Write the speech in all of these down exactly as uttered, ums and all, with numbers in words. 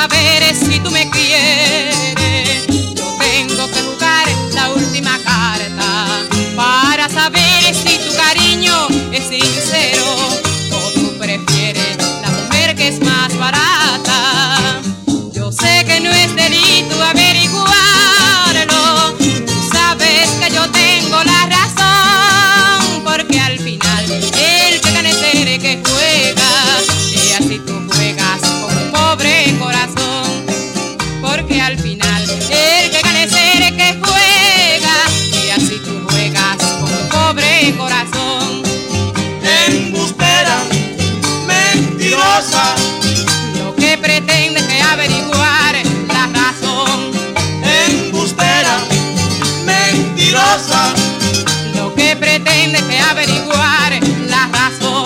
saber si tú me quieres, yo tengo que jugar la última carta para saber si tu cariño es sincero o tú prefieres la mujer que es más barata. Yo sé que no es delito averiguarlo, tú sabes que yo tengo la razón, porque al final el que gana es el que juega, y así tú juegas con un pobre corazón, porque al final el que gana es el que juega, y así tú juegas con un pobre corazón. Embustera, mentirosa, Lo que pretende es que averiguar la razón. embustera, mentirosa, Lo que pretende es que averiguar la razón.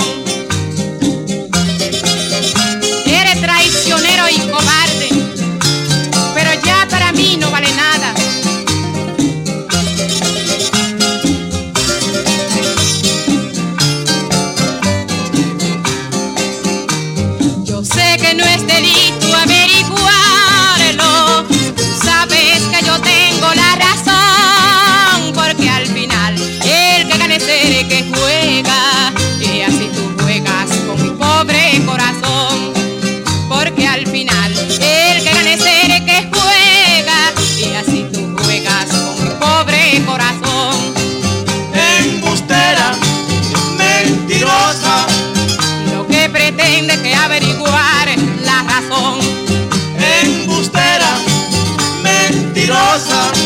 Eres traicionero y cobarde, pero ya para mí no vale nada. Yo sé que no es delito averiguarlo, tú sabes que yo tengo la razón, porque al final el que gana es el que juega, y así tú juegas con mi pobre corazón, porque al final el que gana es el que juega, y así tú juegas con mi pobre corazón. embustera, mentirosa, Lo que pretende es que averiguar la razón. embustera, mentirosa,